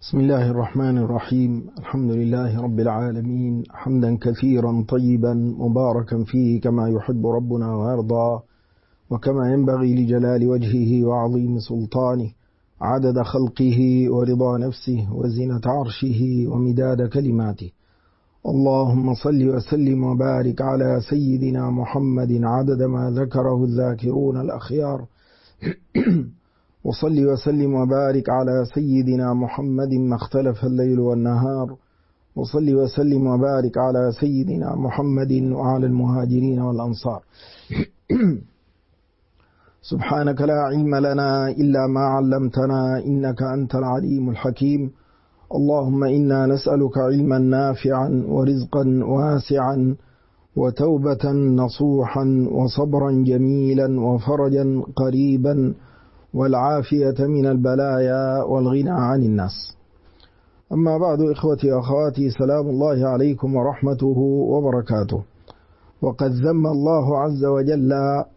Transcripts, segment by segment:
بسم الله الرحمن الرحيم. الحمد لله رب العالمين، حمدا كثيرا طيبا مباركا فيه كما يحب ربنا ويرضى، وكما ينبغي لجلال وجهه وعظيم سلطانه، عدد خلقه ورضا نفسه وزنة عرشه ومداد كلماته. اللهم صل وسلم وبارك على سيدنا محمد عدد ما ذكره الذاكرون الأخيار وصل وسلم وبارك على سيدنا محمد ما اختلف الليل والنهار، وصل وسلم وبارك على سيدنا محمد وعلى المهاجرين والأنصار. سبحانك لا علم لنا إلا ما علمتنا إنك أنت العليم الحكيم. اللهم إنا نسألك علما نافعا ورزقا واسعا وتوبة نصوحا وصبرا جميلا وفرجا قريبا والعافية من البلايا والغنى عن الناس. أما بعد، إخوتي وأخواتي، سلام الله عليكم ورحمته وبركاته. وقد ذم الله عز وجل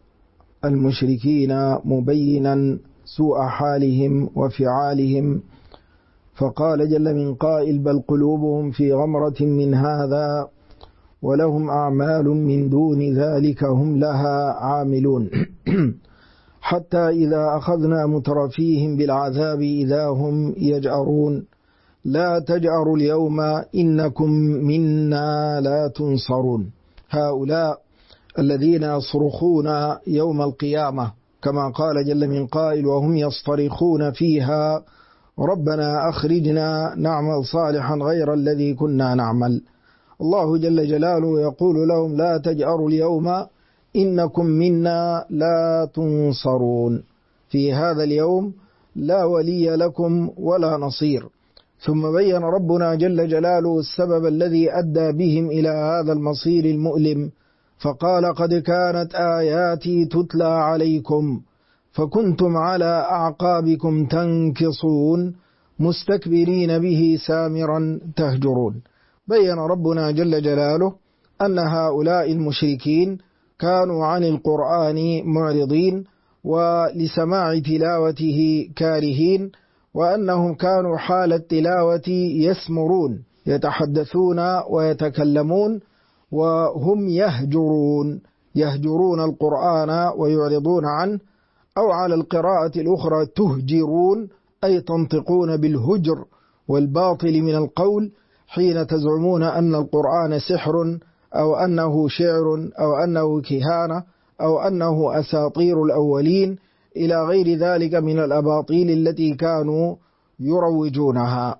المشركين مبينا سوء حالهم وفعالهم، فقال جل من قائل: بل قلوبهم في غمرة من هذا ولهم أعمال من دون ذلك هم لها عاملون. حتى إذا أخذنا مترفيهم بالعذاب إذا هم يجأرون. لا تجأروا اليوم إنكم منا لا تنصرون. هؤلاء الذين يصرخون يوم القيامة كما قال جل من قائل: وهم يصطرخون فيها ربنا أخرجنا نعمل صالحا غير الذي كنا نعمل. الله جل جلاله يقول لهم: لا تجأروا اليوم إنكم منا لا تنصرون. في هذا اليوم لا ولي لكم ولا نصير. ثم بين ربنا جل جلاله السبب الذي أدى بهم إلى هذا المصير المؤلم، فقال: قد كانت آياتي تتلى عليكم فكنتم على أعقابكم تنكصون مستكبرين به سامرا تهجرون. بين ربنا جل جلاله أن هؤلاء المشركين كانوا عن القرآن معرضين ولسماع تلاوته كارهين، وأنهم كانوا حال التلاوة يسمرون، يتحدثون ويتكلمون وهم يهجرون القرآن ويعرضون عنه، أو على القراءة الأخرى تهجرون، أي تنطقون بالهجر والباطل من القول حين تزعمون أن القرآن سحر أو أنه شعر أو أنه كهانة أو أنه أساطير الأولين إلى غير ذلك من الأباطيل التي كانوا يروجونها.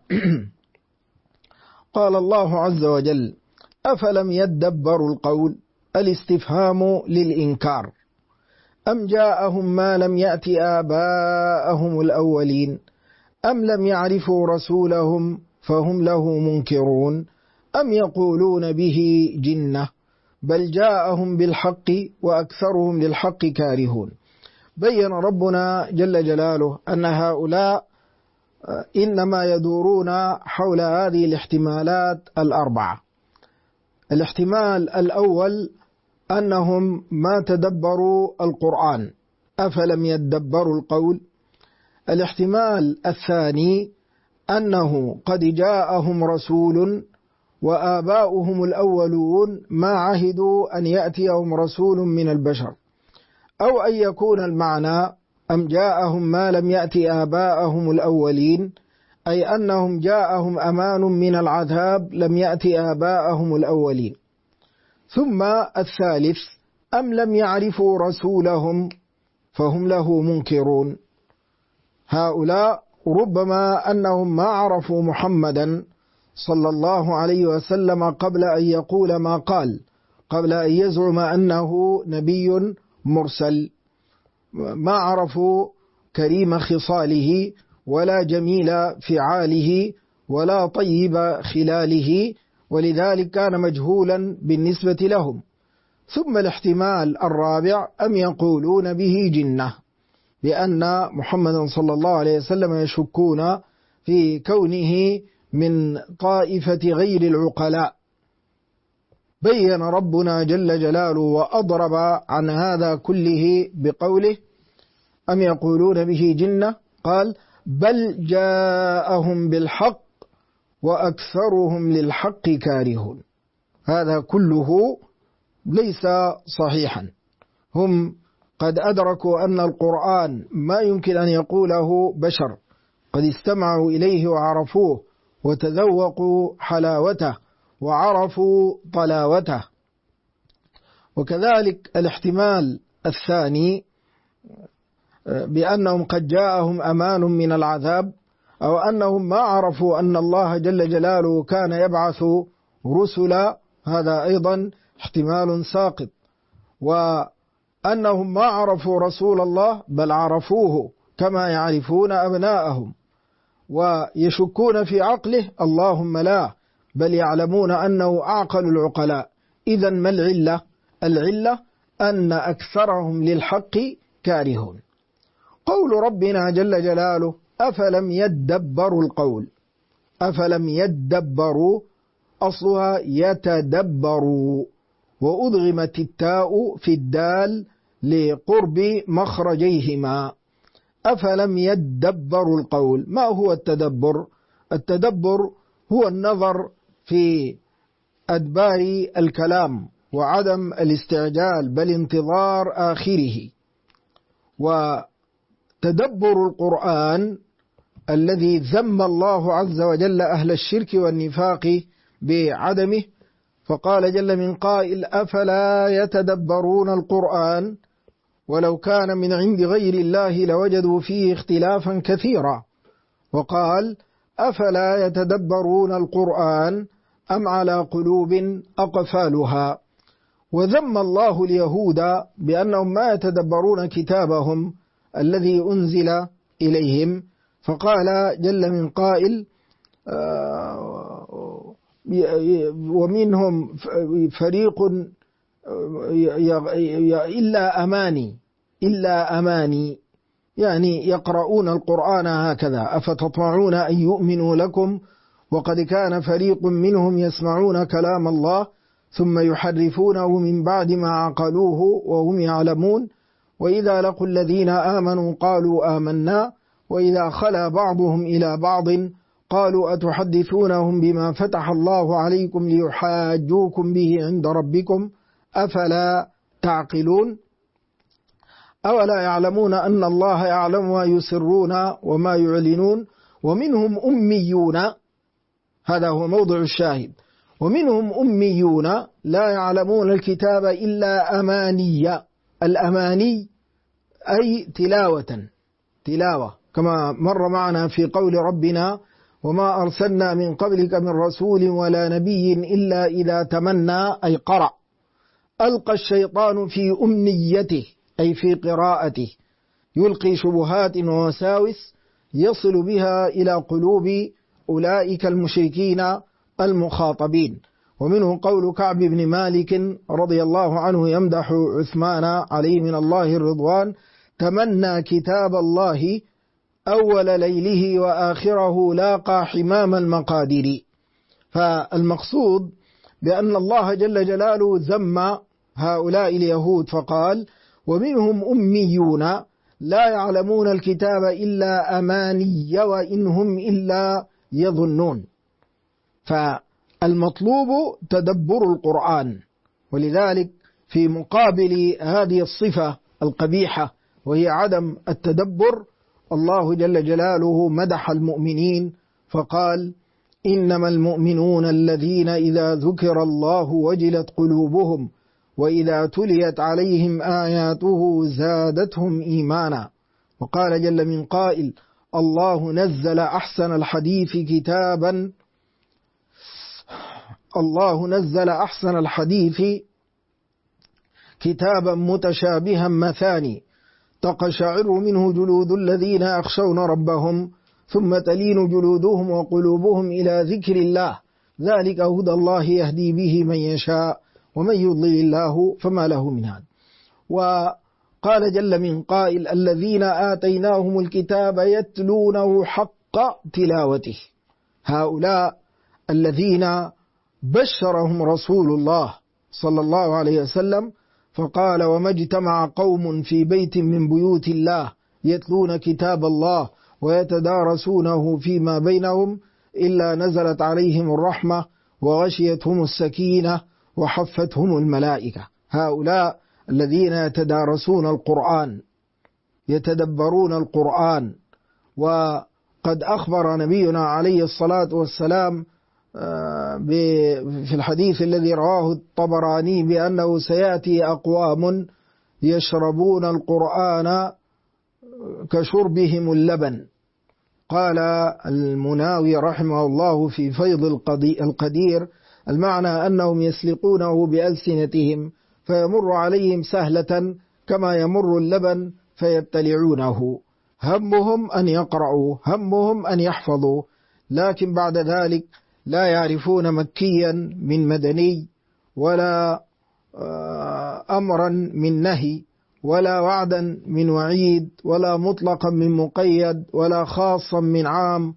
قال الله عز وجل: أفلم يدبروا القول، الاستفهام للإنكار، أم جاءهم ما لم يأت آباءهم الأولين، أم لم يعرفوا رسولهم فهم له منكرون، أم يقولون به جنة، بل جاءهم بالحق وأكثرهم للحق كارهون. بين ربنا جل جلاله أن هؤلاء إنما يدورون حول هذه الاحتمالات الأربعة. الاحتمال الأول أنهم ما تدبروا القرآن، أفلم يدبروا القول. الاحتمال الثاني أنه قد جاءهم رسول وآباؤهم الأولون ما عهدوا أن يأتيهم رسول من البشر، أو أن يكون المعنى أم جاءهم ما لم يأت آباءهم الأولين، أي أنهم جاءهم أمان من العذاب لم يأت آباءهم الأولين. ثم الثالث: أم لم يعرفوا رسولهم فهم له منكرون. هؤلاء ربما أنهم ما عرفوا محمدا صلى الله عليه وسلم قبل أن يقول ما قال، قبل أن يزعم أنه نبي مرسل، ما عرفوا كريم خصاله ولا جميل فعاله ولا طيب خلاله، ولذلك كان مجهولا بالنسبة لهم. ثم الاحتمال الرابع: أم يقولون به جنة، بأن محمد صلى الله عليه وسلم يشكون في كونه من طائفة غير العقلاء. بين ربنا جل جلاله وأضرب عن هذا كله بقوله: أم يقولون به جنة، قال: بل جاءهم بالحق وأكثرهم للحق كارهون. هذا كله ليس صحيحا. هم قد أدركوا أن القرآن ما يمكن أن يقوله بشر، قد استمعوا إليه وعرفوه وتذوقوا حلاوته وعرفوا طلاوته. وكذلك الاحتمال الثاني بأنهم قد جاءهم أمان من العذاب، أو أنهم ما عرفوا أن الله جل جلاله كان يبعث رسلا، هذا أيضا احتمال ساقط. وأنهم ما عرفوا رسول الله بل عرفوه كما يعرفون أبناءهم ويشكون في عقله، اللهم لا، بل يعلمون أنه أعقل العقلاء. إذن ما العلة؟ العلة أن أكثرهم للحق كارهون. قول ربنا جل جلاله أفلم يدبروا القول، أفلم يدبروا أصلها يتدبروا، وأدغمت التاء في الدال لقرب مخرجيهما. أفلم يدبروا القول. ما هو التدبر؟ التدبر هو النظر في أدبار الكلام وعدم الاستعجال بل انتظار آخره. وتدبر القرآن الذي ذم الله عز وجل أهل الشرك والنفاق بعدمه، فقال جل من قائل أفلا يتدبرون القرآن ولو كان من عند غير الله لوجدوا فيه اختلافا كثيرا. وقال أفلا يتدبرون القرآن أم على قلوب أقفالها. وذم الله اليهود بأنهم ما يتدبرون كتابهم الذي أنزل إليهم، فقال جل من قائل ومنهم فريق إلا أماني، يعني يقرؤون القرآن هكذا. أفتطمعون أن يؤمنوا لكم وقد كان فريق منهم يسمعون كلام الله ثم يحرفونه من بعد ما عقلوه وهم يعلمون، وإذا لقوا الذين آمنوا قالوا آمنا وإذا خلا بعضهم إلى بعض قالوا أتحدثونهم بما فتح الله عليكم ليحاجوكم به عند ربكم أفلا تعقلون. أولا يعلمون أن الله يعلم ما يسرون وما يعلنون. ومنهم أميون، هذا هو موضع الشاهد، ومنهم أميون لا يعلمون الكتاب إلا أماني. الأماني أي تلاوة كما مر معنا في قول ربنا وما أرسلنا من قبلك من رسول ولا نبي إلا إذا تمنى أي قرأ ألقى الشيطان في أمنيته أي في قراءته، يلقي شبهات ووساوس يصل بها إلى قلوب أولئك المشركين المخاطبين. ومنه قول كعب بن مالك رضي الله عنه يمدح عثمان عليه من الله الرضوان تمنى كتاب الله أول ليله وآخره لاقى حمام المقادير. فالمقصود بأن الله جل جلاله ذم هؤلاء اليهود فقال ومنهم أميون لا يعلمون الكتاب إلا أماني وإن هم إلا يظنون. فالمطلوب تدبر القرآن. ولذلك في مقابل هذه الصفة القبيحة وهي عدم التدبر الله جل جلاله مدح المؤمنين فقال إنما المؤمنون الذين إذا ذكر الله وجلت قلوبهم وإذا تليت عليهم آياته زادتهم إيمانا. وقال جل من قائل الله نزل أحسن الحديث كتابا متشابها مثاني تقشعر منه جلود الذين يخشون ربهم ثم تلين جلودهم وقلوبهم إلى ذكر الله ذلك هدى الله يهدي به من يشاء ومن يضلل الله فما له من هاد. وقال جل من قائل الذين آتيناهم الكتاب يتلونه حق تلاوته. هؤلاء الذين بشرهم رسول الله صلى الله عليه وسلم فقال وما اجتمع قوم في بيت من بيوت الله يتلون كتاب الله ويتدارسونه فيما بينهم إلا نزلت عليهم الرحمة وغشيتهم السكينة وحفتهم الملائكة. هؤلاء الذين يتدارسون القرآن يتدبرون القرآن. وقد أخبر نبينا عليه الصلاة والسلام في الحديث الذي رواه الطبراني بأنه سيأتي أقوام يشربون القرآن كشربهم اللبن. قال المناوي رحمه الله في فيض القدير المعنى أنهم يسلقونه بألسنتهم فيمر عليهم سهلة كما يمر اللبن فيبتلعونه. همهم أن يقرأوا، همهم أن يحفظوا، لكن بعد ذلك لا يعرفون مكيا من مدني، ولا أمرا من نهي، ولا وعدا من وعيد، ولا مطلقا من مقيد، ولا خاصا من عام،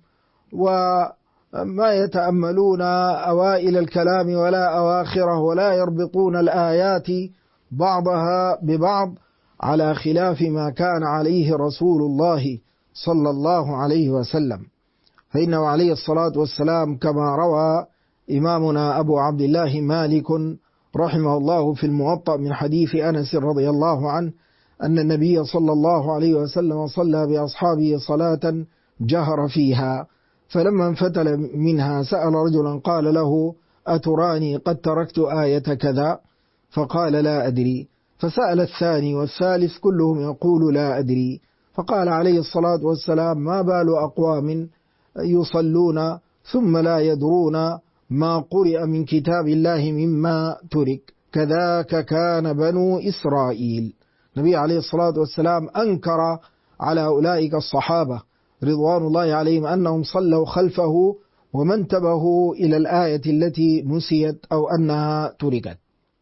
وما يتأملون أوائل الكلام ولا أواخره، ولا يربطون الآيات بعضها ببعض على خلاف ما كان عليه رسول الله صلى الله عليه وسلم. فإنه عليه الصلاة والسلام كما روى إمامنا أبو عبد الله مالك رحمه الله في الموطأ من حديث أنس رضي الله عنه أن النبي صلى الله عليه وسلم صلى بأصحابه صلاة جهر فيها، فلما انفتل منها سأل رجلا قال له: أتراني قد تركت آية كذا؟ فقال: لا أدري. فسأل الثاني والثالث كلهم يقول: لا أدري. فقال عليه الصلاة والسلام: ما بال أقوام يصلون ثم لا يدرون ما قرئ من كتاب الله مما ترك، كذاك كان بنو إسرائيل. النبي عليه الصلاة والسلام أنكر على أولئك الصحابة رضوان الله عليهم أنهم صلوا خلفه وما انتبهوا إلى الآية التي نسيت أو أنها تركت.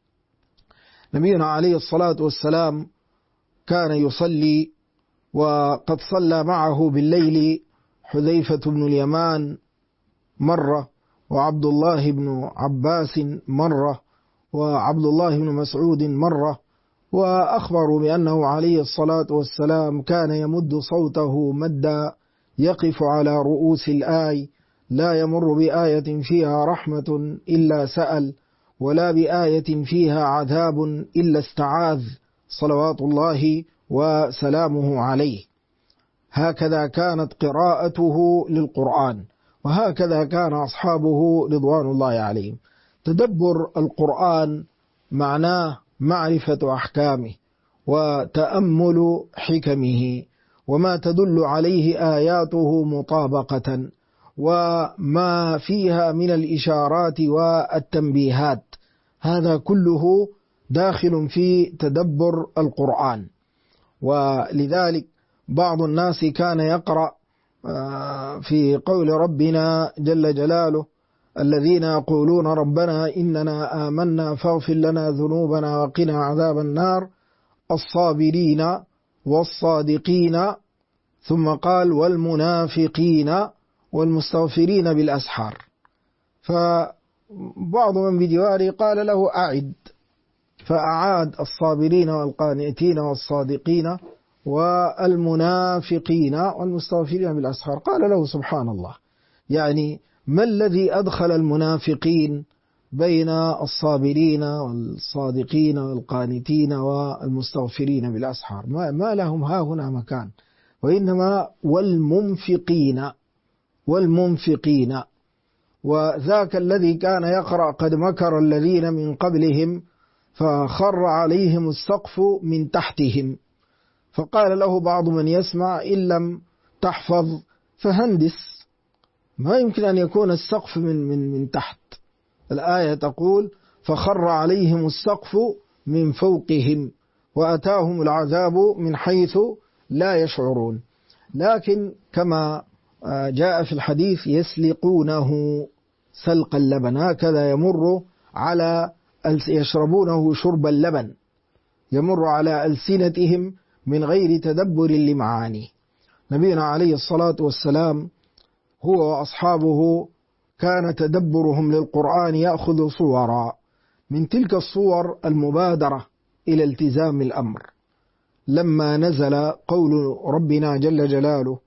نبينا عليه الصلاة والسلام كان يصلي، وقد صلى معه بالليل حذيفة بن اليمان مرة، وعبد الله بن عباس مرة، وعبد الله بن مسعود مرة. وأخبروا بأنه عليه الصلاة والسلام كان يمد صوته مدا يقف على رؤوس الآي، لا يمر بآية فيها رحمة إلا سأل، ولا بآية فيها عذاب إلا استعاذ، صلوات الله وسلامه عليه. هكذا كانت قراءته للقرآن، وهكذا كان أصحابه رضوان الله عليهم. تدبر القرآن معناه معرفة أحكامه وتأمل حكمه وما تدل عليه آياته مطابقة، وما فيها من الإشارات والتنبيهات، هذا كله داخل في تدبر القرآن. ولذلك بعض الناس كان يقرأ في قول ربنا جل جلاله: الذين يقولون ربنا إننا آمنا فاغفر لنا ذنوبنا وقنا عذاب النار، الصابرين والصادقين، ثم قال: والمنافقين والمستغفرين بالأسحار. فبعض من بجواره قال له: أعد، فأعاد: الصابرين والقانتين والصادقين والمنافقين والمستغفرين بالأسحار. قال له: سبحان الله، يعني ما الذي أدخل المنافقين بين الصابرين والصادقين والقانتين والمستغفرين بالأسحار؟ ما لهم ها هنا مكان، وإنما والمنفقين. وذاك الذي كان يقرأ: قد مكر الذين من قبلهم فخر عليهم السقف من تحتهم. فقال له بعض من يسمع: إن لم تحفظ فهندس، ما يمكن أن يكون السقف من تحت. الآية تقول: فخر عليهم السقف من فوقهم وأتاهم العذاب من حيث لا يشعرون. لكن كما جاء في الحديث: يسلقونه سلق اللبن، هكذا يمر على يشربونه شرب اللبن، يمر على ألسنتهم من غير تدبر لمعانيه. نبينا عليه الصلاة والسلام هو وأصحابه كان تدبرهم للقرآن يأخذ صورا، من تلك الصور المبادرة إلى التزام الأمر. لما نزل قول ربنا جل جلاله: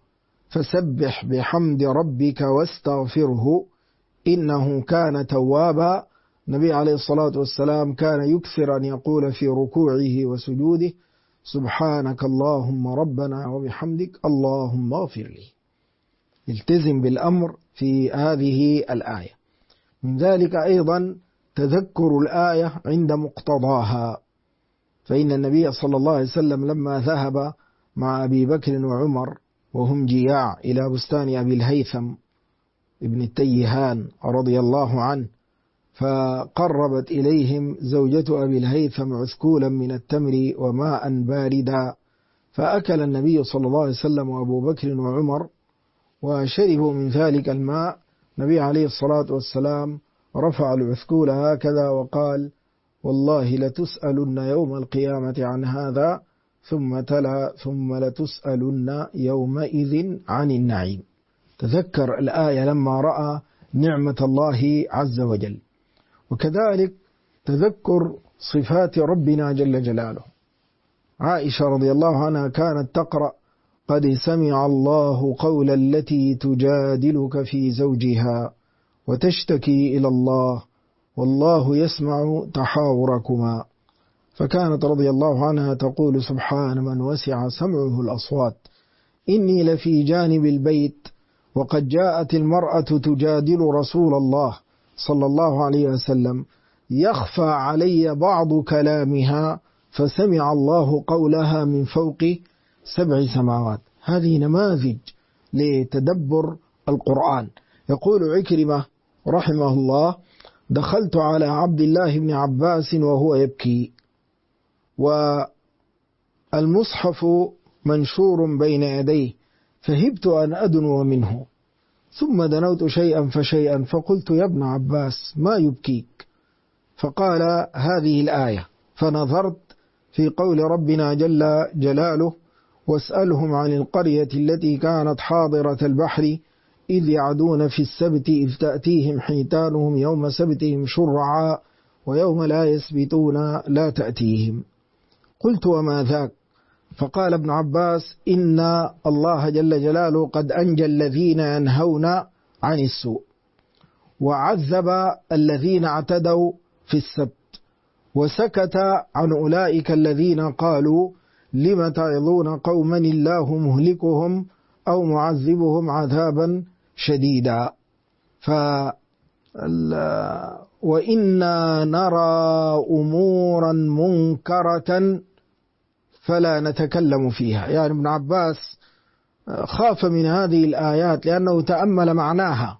فسبح بحمد ربك واستغفره إنه كان توابا. النبي عليه الصلاة والسلام كان يكثر أن يقول في ركوعه وسجوده سبحانك اللهم ربنا وبحمدك اللهم اغفر لي. التزم بالأمر في هذه الآية. من ذلك أيضا تذكر الآية عند مقتضاها، فإن النبي صلى الله عليه وسلم لما ذهب مع أبي بكر وعمر وهم جياع إلى بستان أبي الهيثم ابن التيهان رضي الله عنه، فقربت إليهم زوجة أبي الهيثم عسكولا من التمر وماء باردا، فأكل النبي صلى الله عليه وسلم وأبو بكر وعمر وشربوا من ذلك الماء. النبي عليه الصلاة والسلام رفع العسكول هكذا وقال والله لتسألن يوم القيامة عن هذا، ثم تلا ثم لتسألن يومئذ عن النعيم. تذكر الآية لما رأى نعمة الله عز وجل. وكذلك تذكر صفات ربنا جل جلاله. عائشة رضي الله عنها كانت تقرأ قد سمع الله قول التي تجادلك في زوجها وتشتكي إلى الله والله يسمع تحاوركما، فكانت رضي الله عنها تقول سبحان من وسع سمعه الأصوات إني لفي جانب البيت وقد جاءت المرأة تجادل رسول الله صلى الله عليه وسلم يخفى علي بعض كلامها فسمع الله قولها من فوق 7 سماوات. هذه نماذج لتدبر القرآن. يقول عكرمة رحمه الله دخلت على عبد الله بن عباس وهو يبكي والمصحف منشور بين يديه فهبت أن أدنو منه، ثم دنوت شيئا فشيئا فقلت يا ابن عباس ما يبكيك؟ فقال هذه الآية، فنظرت في قول ربنا جل جلاله واسألهم عن القرية التي كانت حاضرة البحر إذ يعدون في السبت إذ تأتيهم حيتانهم يوم سبتهم شرعا ويوم لا يسبتون لا تأتيهم. قلت وما ذاك؟ فقال ابن عباس إن الله جل جلاله قد أنجى الذين ينهون عن السوء وعذب الذين اعتدوا في السبت وسكت عن أولئك الذين قالوا لم تعظون قوما الله مهلكهم أو معذبهم عذابا شديدا. وإنا نرى أمورا منكرة فلا نتكلم فيها. يعني ابن عباس خاف من هذه الآيات لأنه تأمل معناها،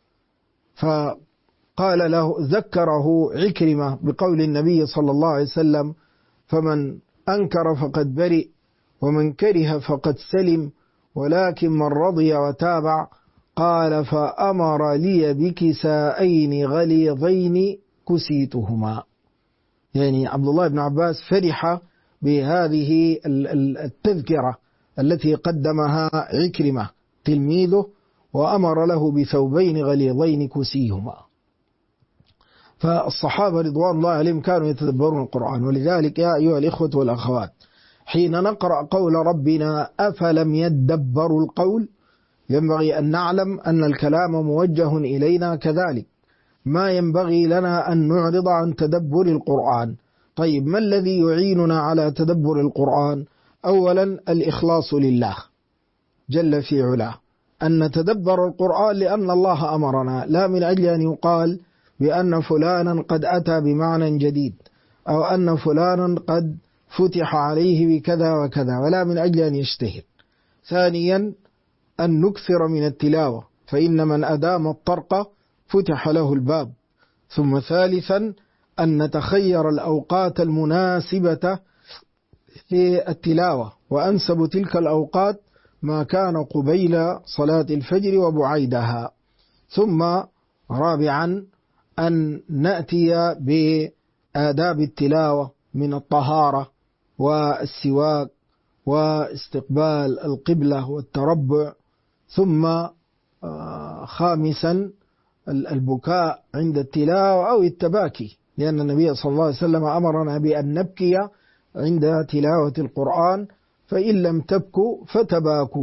فقال له ذكره عكرمة بقول النبي صلى الله عليه وسلم فمن أنكر فقد برئ ومن كره فقد سلم ولكن من رضي وتابع. قال فأمر لي بكسائين غليظين كسيتهما. يعني عبد الله بن عباس فرح بهذه التذكرة التي قدمها عكرمة تلميذه وأمر له بثوبين غليظين كسيهما. فالصحابة رضوان الله عليهم كانوا يتدبرون القرآن. ولذلك يا أيها الإخوة والأخوات حين نقرأ قول ربنا أفلم يدبروا القول ينبغي أن نعلم أن الكلام موجه إلينا كذلك. ما ينبغي لنا أن نعرض عن تدبر القرآن. طيب ما الذي يعيننا على تدبر القرآن؟ أولا الإخلاص لله جل في علاه، أن نتدبر القرآن لأن الله أمرنا، لا من أجل أن يقال بأن فلانا قد أتى بمعنى جديد أو أن فلانا قد فتح عليه بكذا وكذا، ولا من أجل أن يجتهد. ثانيا أن نكثر من التلاوة، فإن من أدام الطرق فتح له الباب. ثم ثالثا أن نتخير الأوقات المناسبة في التلاوة، وأنسب تلك الأوقات ما كان قبيل صلاة الفجر وبعيدها. ثم رابعا أن نأتي بآداب التلاوة من الطهارة والسواك واستقبال القبلة والتربع. ثم خامسا البكاء عند التلاوة أو التباكي، لأن النبي صلى الله عليه وسلم أمرنا بأن نبكي عند تلاوة القرآن، فإن لم تبكوا فتباكوا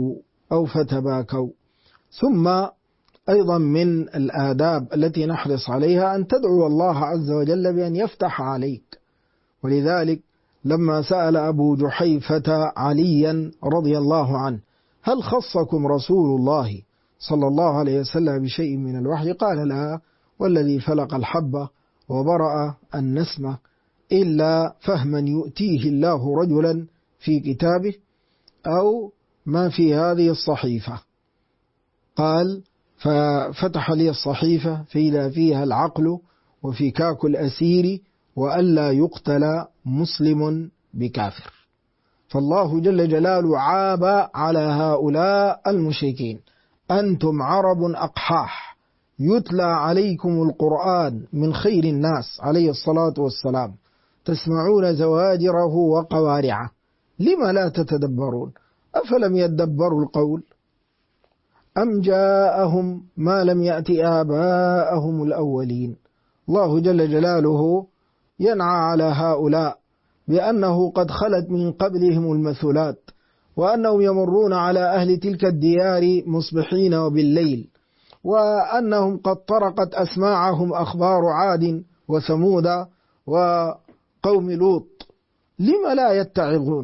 أو فتباكوا. ثم أيضا من الآداب التي نحرص عليها أن تدعو الله عز وجل بأن يفتح عليك. ولذلك لما سأل أبو جحيفة عليا رضي الله عنه: هل خصكم رسول الله صلى الله عليه وسلم بشيء من الوحي؟ قال: لا، والذي فلق الحبة وبرأ النسمة إلا فهما يؤتيه الله رجلا في كتابه أو ما في هذه الصحيفة. قال: ففتح لي الصحيفة فإذا فيها العقل وفكاك الأسير وألا يقتل مسلم بكافر. فالله جل جلاله عاب على هؤلاء المشركين: أنتم عرب أقحاح يتلى عليكم القرآن من خير الناس عليه الصلاة والسلام، تسمعون زواجره وقوارعه، لم لا تتدبرون؟ أفلم يدبروا القول أم جاءهم ما لم يأت آباءهم الأولين. الله جل جلاله ينعى على هؤلاء بأنه قد خلت من قبلهم المثلات، وأنهم يمرون على أهل تلك الديار مصبحين وبالليل، وأنهم قد طرقت أسماعهم أخبار عاد وثمود وقوم لوط. لم لا يتعظون؟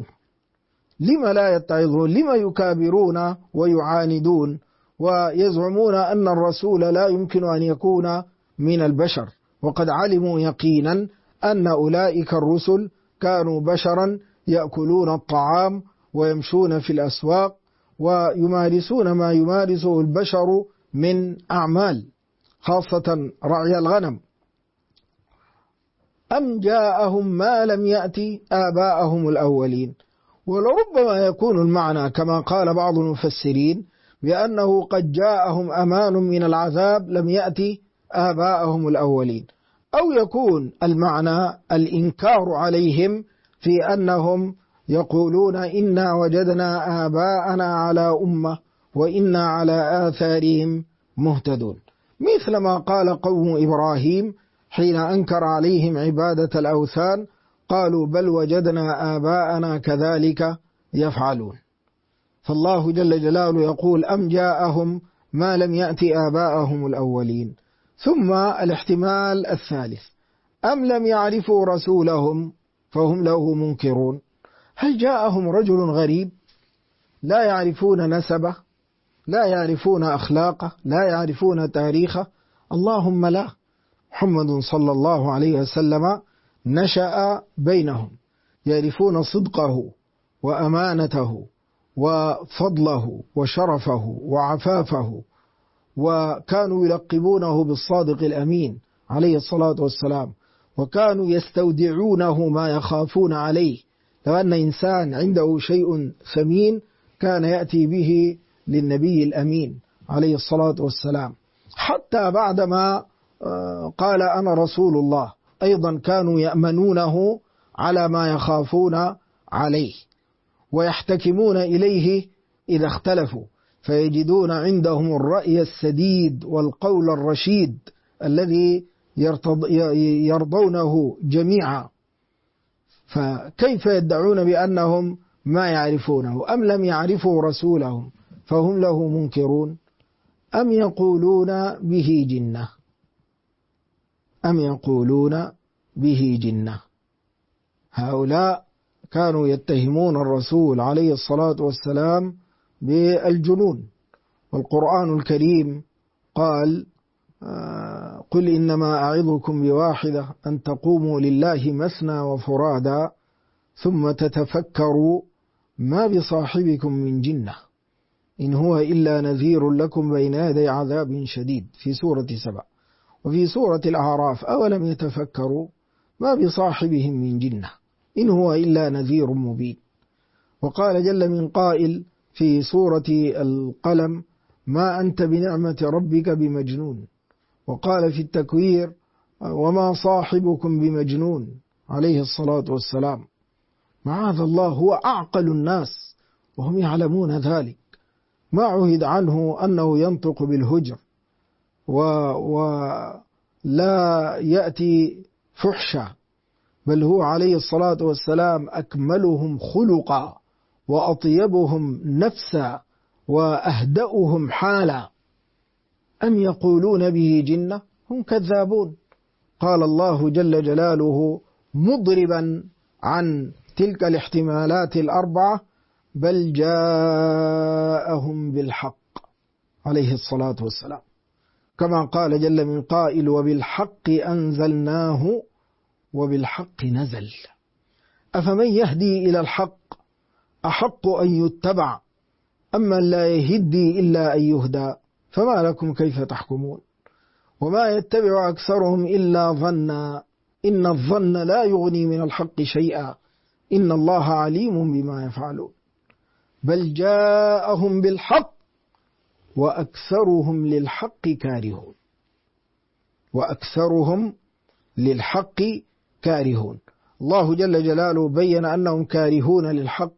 لم يكابرون ويعاندون ويزعمون أن الرسول لا يمكن أن يكون من البشر، وقد علموا يقينا أن أولئك الرسل كانوا بشرا يأكلون الطعام ويمشون في الأسواق ويمارسون ما يمارسه البشر من أعمال، خاصة رعي الغنم. أم جاءهم ما لم يأتي آباءهم الأولين. ولربما يكون المعنى كما قال بعض المفسرين بأنه قد جاءهم أمان من العذاب لم يأتي آباءهم الأولين، أو يكون المعنى الإنكار عليهم في أنهم يقولون إنا وجدنا آباءنا على أمة وإنا على آثارهم مهتدون، مثل ما قال قوم إبراهيم حين أنكر عليهم عبادة الأوثان: قالوا بل وجدنا آباءنا كذلك يفعلون. فالله جل جلاله يقول: أم جاءهم ما لم يأت آباءهم الأولين. ثم الاحتمال الثالث: أم لم يعرفوا رسولهم فهم له منكرون. هل جاءهم رجل غريب لا يعرفون نسبه، لا يعرفون أخلاقه، لا يعرفون تاريخه؟ اللهم لا. محمد صلى الله عليه وسلم نشأ بينهم، يعرفون صدقه وأمانته وفضله وشرفه وعفافه، وكانوا يلقبونه بالصادق الأمين عليه الصلاة والسلام، وكانوا يستودعونه ما يخافون عليه. لو أن إنسان عنده شيء ثمين كان يأتي به للنبي الأمين عليه الصلاة والسلام. حتى بعدما قال أنا رسول الله أيضا كانوا يأمنونه على ما يخافون عليه، ويحتكمون إليه إذا اختلفوا، فيجدون عندهم الرأي السديد والقول الرشيد الذي يرضونه جميعا. فكيف يدعون بأنهم ما يعرفونه؟ أم لم يعرفوا رسولهم فهم له منكرون. أم يقولون به جنة، أم يقولون به جنة. هؤلاء كانوا يتهمون الرسول عليه الصلاة والسلام بالجنون، والقرآن الكريم قال: قل إنما أعظكم بواحدة أن تقوموا لله مثنى وفرادا ثم تتفكروا ما بصاحبكم من جنة إن هو إلا نذير لكم بين يدي عذاب شديد في سورة 7. وفي سورة الأعراف: أولم يتفكروا ما بصاحبهم من جنة إن هو إلا نذير مبين. وقال جل من قائل في سورة القلم: ما أنت بنعمة ربك بمجنون. وقال في التكوير: وما صاحبكم بمجنون عليه الصلاة والسلام. معاذ الله، هو أعقل الناس وهم يعلمون ذلك. ما عهد عنه أنه ينطق بالهجر ولا يأتي فحشا، بل هو عليه الصلاة والسلام أكملهم خلقا وأطيبهم نفسا وأهدأهم حالا أم يقولون به جنة هم كذابون. قال الله جل جلاله مضربا عن تلك الاحتمالات الأربعة بل جاءهم بالحق عليه الصلاة والسلام، كما قال جل من قائل وبالحق أنزلناه وبالحق نزل أفمن يهدي إلى الحق أحق أن يتبع أما لا يهدي إلا أن يهدى فما لكم كيف تحكمون وما يتبع أكثرهم إلا ظنا إن الظن لا يغني من الحق شيئا إن الله عليم بما يفعلون بل جاءهم بالحق وأكثرهم للحق كارهون وأكثرهم للحق كارهون. الله جل جلاله بين أنهم كارهون للحق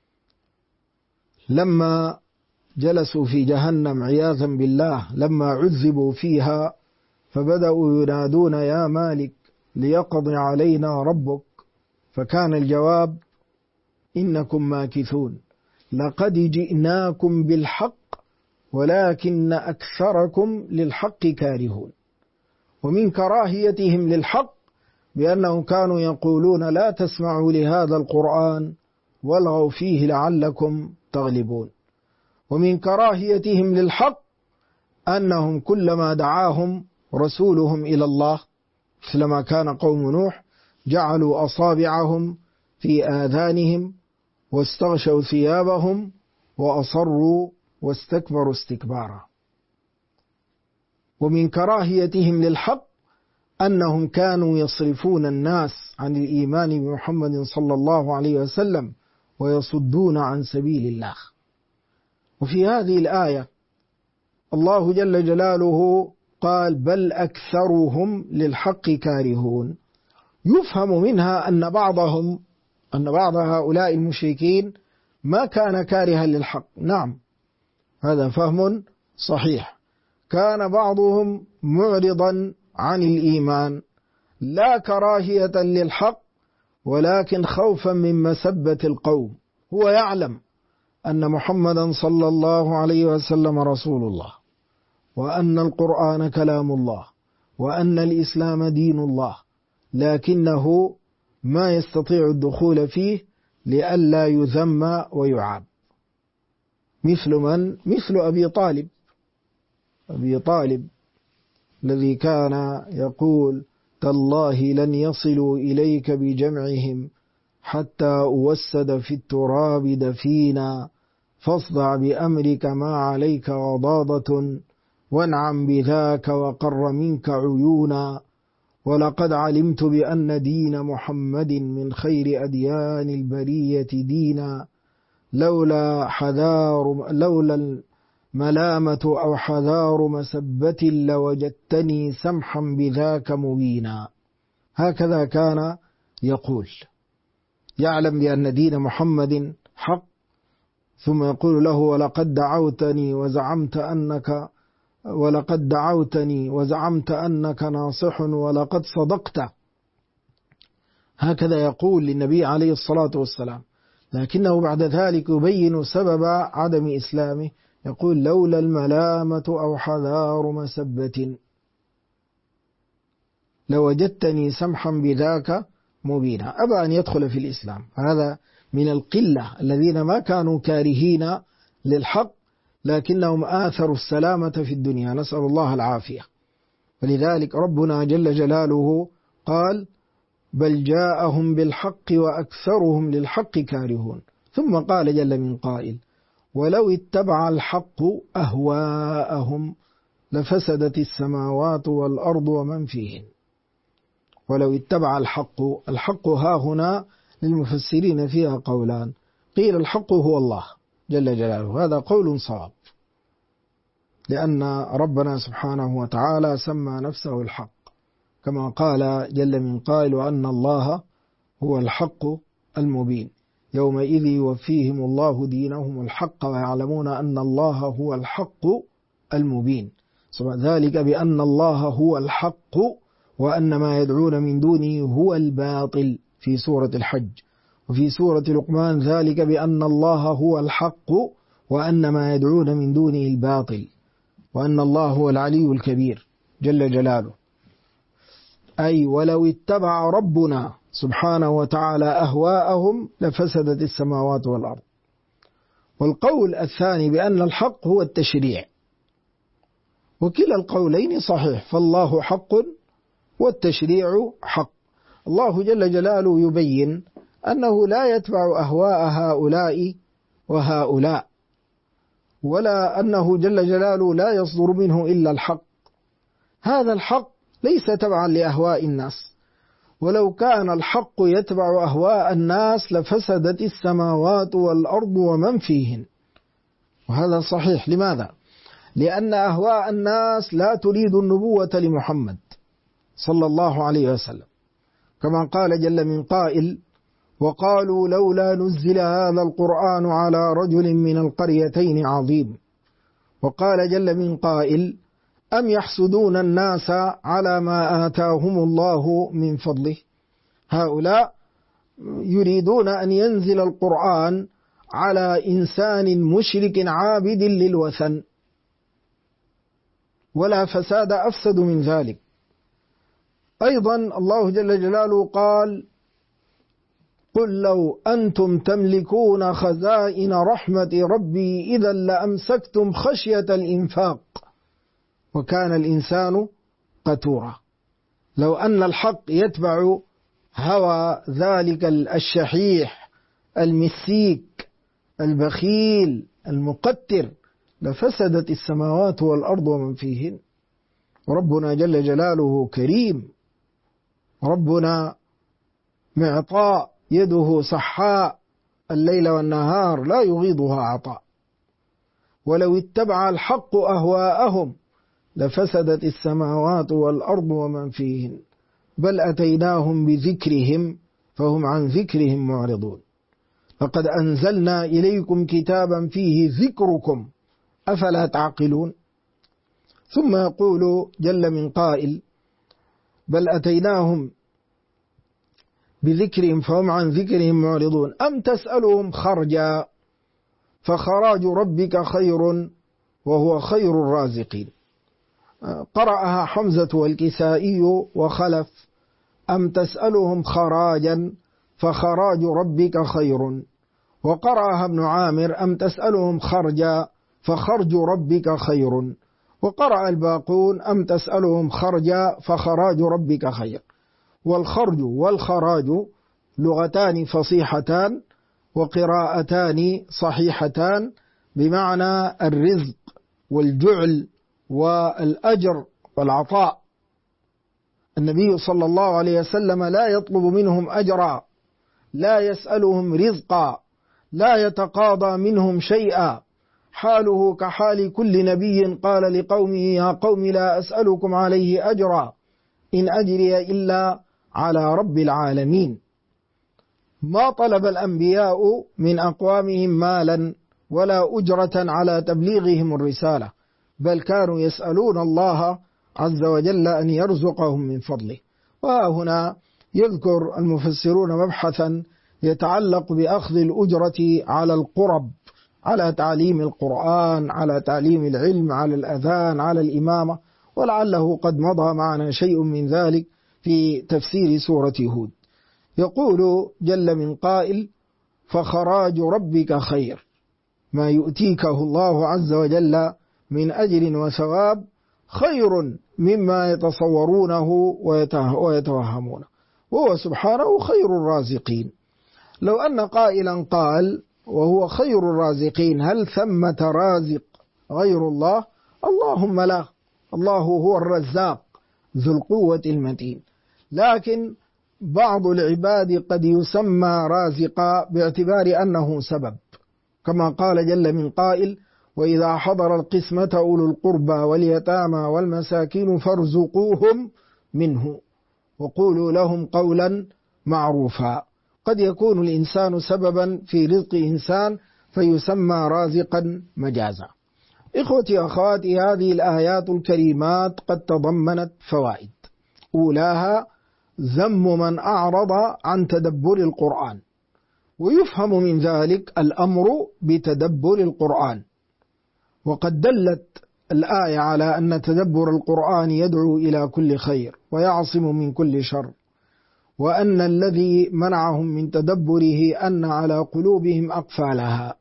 لما جلسوا في جهنم عياذا بالله، لما عذبوا فيها فبدأوا ينادون يا مالك ليقضي علينا ربك، فكان الجواب إنكم ماكثون لقد جئناكم بالحق ولكن أكثركم للحق كارهون. ومن كراهيتهم للحق بأنهم كانوا يقولون لا تسمعوا لهذا القرآن والغوا فيه لعلكم تغلبون. ومن كراهيتهم للحق أنهم كلما دعاهم رسولهم إلى الله مثلما كان قوم نوح جعلوا أصابعهم في آذانهم واستغشوا ثيابهم وأصروا واستكبروا استكبارا. ومن كراهيتهم للحق أنهم كانوا يصرفون الناس عن الإيمان بمحمد صلى الله عليه وسلم ويصدون عن سبيل الله. وفي هذه الآية الله جل جلاله قال بل أكثرهم للحق كارهون، يفهم منها أن بعض هؤلاء المشركين ما كان كارها للحق. نعم هذا فهم صحيح، كان بعضهم معرضا عن الإيمان لا كراهية للحق ولكن خوفا من مسبة القوم. هو يعلم أن محمدا صلى الله عليه وسلم رسول الله وأن القرآن كلام الله وأن الإسلام دين الله، لكنه ما يستطيع الدخول فيه لئلا يذم ويعاب. مثل أبي طالب الذي كان يقول تالله لن يصلوا إليك بجمعهم حتى أوسد في التراب دفينا فاصدع بأمرك ما عليك غضاضة وانعم بذاك وقر منك عيونا ولقد علمت بأن دين محمد من خير أديان البرية دينا لولا الملامة أو حذار مسبة لوجدتني سمحا بذاك مبينا. هكذا كان يقول، يعلم بأن دين محمد حق ثم يقول له ولقد دعوتني وزعمت أنك ناصح ولقد صدقت. هكذا يقول للنبي عليه الصلاة والسلام، لكنه بعد ذلك يبين سبب عدم إسلامه، يقول لولا الملامة أو حذار مسبة لوجدتني سمحا بذاك مبينا. أبى أن يدخل في الإسلام. هذا من القلة الذين ما كانوا كارهين للحق لكنهم آثروا السلامة في الدنيا، نسأل الله العافية. ولذلك ربنا جل جلاله قال بل جاءهم بالحق وأكثرهم للحق كارهون. ثم قال جل من قائل ولو اتبع الحق أهواءهم لفسدت السماوات والأرض ومن فيهن. ولو اتبع الحق ها هنا للمفسرين فيها قولان، قيل الحق هو الله جل جلاله، هذا قول صواب لأن ربنا سبحانه وتعالى سمى نفسه الحق كما قال جل من قائل وأن الله هو الحق المبين يومئذ يوفيهم الله دينهم الحق ويعلمون أن الله هو الحق المبين. ذلك بأن الله هو الحق وأن ما يدعون من دونه هو الباطل في سورة الحج. وفي سورة لقمان ذلك بأن الله هو الحق وأن ما يدعون من دونه الباطل، وأن الله هو العلي الكبير جل جلاله. أي ولو اتبع ربنا سبحانه وتعالى أهواءهم لفسدت السماوات والأرض. والقول الثاني بأن الحق هو التشريع، وكلا القولين صحيح، فالله حق والتشريع حق. الله جل جلاله يبين أنه لا يتبع أهواء هؤلاء وهؤلاء، ولا أنه جل جلاله لا يصدر منه إلا الحق. هذا الحق ليس تبعا لأهواء الناس، ولو كان الحق يتبع أهواء الناس لفسدت السماوات والأرض ومن فيهن. وهذا صحيح. لماذا؟ لأن أهواء الناس لا تريد النبوة لمحمد صلى الله عليه وسلم، كما قال جل من قائل: وقالوا لولا نزل هذا القرآن على رجل من القريتين عظيم. وقال جل من قائل: أم يحسدون الناس على ما آتاهم الله من فضله. هؤلاء يريدون أن ينزل القرآن على إنسان مشرك عابد للوثن، ولا فساد أفسد من ذلك. أيضا الله جل جلاله قال: قل لو أنتم تملكون خزائن رحمة ربي إذا لأمسكتم خشية الإنفاق وكان الإنسان قتورا. لو أن الحق يتبع هوى ذلك الشحيح المسيك البخيل المقتر لفسدت السماوات والأرض ومن فيهن. وربنا جل جلاله كريم، ربنا معطاء، يده صحاء الليل والنهار لا يغيضها عطاء. ولو اتبع الحق أهواءهم لفسدت السماوات والأرض ومن فيهن، بل أتيناهم بذكرهم فهم عن ذكرهم معرضون. لقد أنزلنا إليكم كتابا فيه ذكركم أفلا تعقلون. ثم يقول جل من قائل: بل أتيناهم بذكرهم فهم عن ذكرهم معرضون. أم تسألهم خرجا فخراج ربك خير وهو خير الرازقين. قرأها حمزة والكسائي وخلف: أم تسألهم خراجا فخراج ربك خير. وقرأها ابن عامر: أم تسألهم خرجا فخرج ربك خير. وقرأ الباقون: أم تسألهم خرجا فخراج ربك خير. والخرج والخراج لغتان فصيحتان وقراءتان صحيحتان بمعنى الرزق والجعل والأجر والعطاء. النبي صلى الله عليه وسلم لا يطلب منهم أجرا، لا يسألهم رزقا، لا يتقاضى منهم شيئا، حاله كحال كل نبي قال لقومه: يا قوم لا أسألكم عليه أجرا إن أجري إلا على رب العالمين. ما طلب الأنبياء من أقوامهم مالا ولا أجرة على تبليغهم الرسالة، بل كانوا يسألون الله عز وجل أن يرزقهم من فضله. وهنا يذكر المفسرون مبحثا يتعلق بأخذ الأجرة على القرب، على تعليم القرآن، على تعليم العلم، على الأذان، على الإمامة، ولعله قد مضى معنا شيء من ذلك في تفسير سورة هود. يقول جل من قائل: فخراج ربك خير، ما يؤتيكه الله عز وجل من أجر وثواب خير مما يتصورونه ويتوهمونه، وهو سبحانه خير الرازقين. لو أن قائلا قال: وهو خير الرازقين، هل ثمة رازق غير الله؟ اللهم لا، الله هو الرزاق ذو القوة المتين. لكن بعض العباد قد يسمى رازقا باعتبار أنه سبب، كما قال جل من قائل: وإذا حضر القسمة أولو القربى واليتامى والمساكين فارزقوهم منه وقولوا لهم قولا معروفا. قد يكون الإنسان سببا في رزق إنسان فيسمى رازقا مجازا. إخوتي أخواتي، هذه الآيات الكريمات قد تضمنت فوائد. أولاها ذم من أعرض عن تدبر القرآن، ويفهم من ذلك الأمر بتدبر القرآن. وقد دلت الآية على أن تدبر القرآن يدعو إلى كل خير ويعصم من كل شر، وأن الذي منعهم من تدبره أن على قلوبهم أقفالها.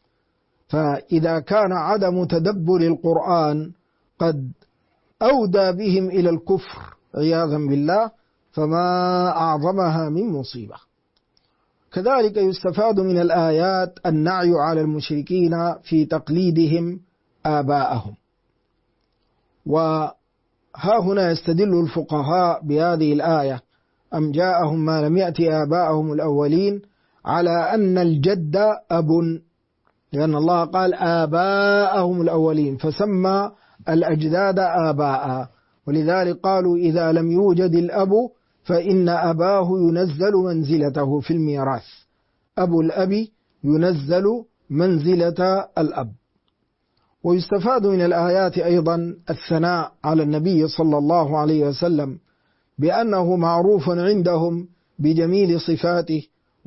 فإذا كان عدم تدبر القرآن قد أودى بهم إلى الكفر عياذا بالله، فما أعظمها من مصيبة. كذلك يستفاد من الآيات النعي على المشركين في تقليدهم آباءهم. وها هنا يستدل الفقهاء بهذه الآية: أم جاءهم ما لم يأت آباءهم الأولين، على أن الجد أب، لأن الله قال آباءهم الأولين فسمى الأجداد آباء، ولذلك قالوا إذا لم يوجد الأب فإن أباه ينزل منزلته في الميراث، أبو الأب ينزل منزلة الأب. ويستفاد من الآيات أيضا الثناء على النبي صلى الله عليه وسلم بأنه معروف عندهم بجميل صفاته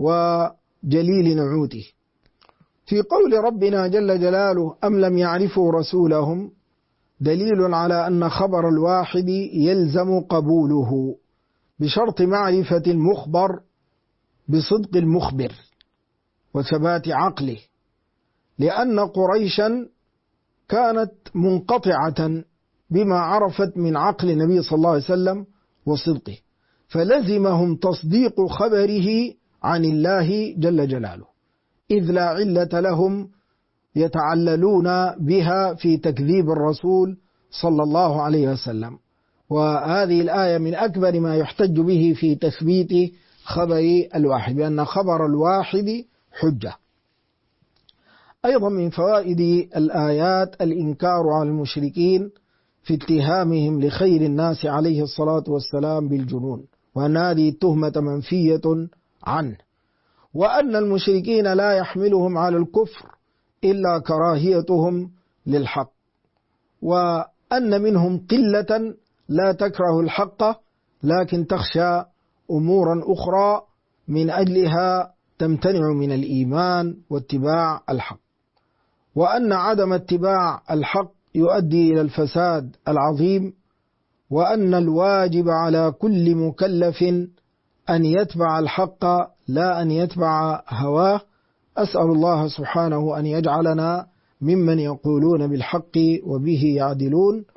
وجليل نعوته. في قول ربنا جل جلاله أم لم يعرفوا رسولهم دليل على أن خبر الواحد يلزم قبوله بشرط معرفة المخبر بصدق المخبر وثبات عقله، لأن قريشا كانت منقطعة بما عرفت من عقل النبي صلى الله عليه وسلم وصدقه، فلزمهم تصديق خبره عن الله جل جلاله، إذ لا علة لهم يتعللون بها في تكذيب الرسول صلى الله عليه وسلم. وهذه الآية من أكبر ما يحتج به في تثبيت خبر الواحد، بأن خبر الواحد حجة. أيضا من فوائد الآيات الإنكار على المشركين في اتهامهم لخير الناس عليه الصلاة والسلام بالجنون، وأن هذه التهمة منفية عنه، وأن المشركين لا يحملهم على الكفر إلا كراهيتهم للحق، وأن منهم قلة لا تكره الحق لكن تخشى أمورا أخرى من أجلها تمتنع من الإيمان واتباع الحق، وأن عدم اتباع الحق يؤدي إلى الفساد العظيم، وأن الواجب على كل مكلف أن يتبع الحق لا أن يتبع هواه. أسأل الله سبحانه أن يجعلنا ممن يقولون بالحق وبه يعدلون.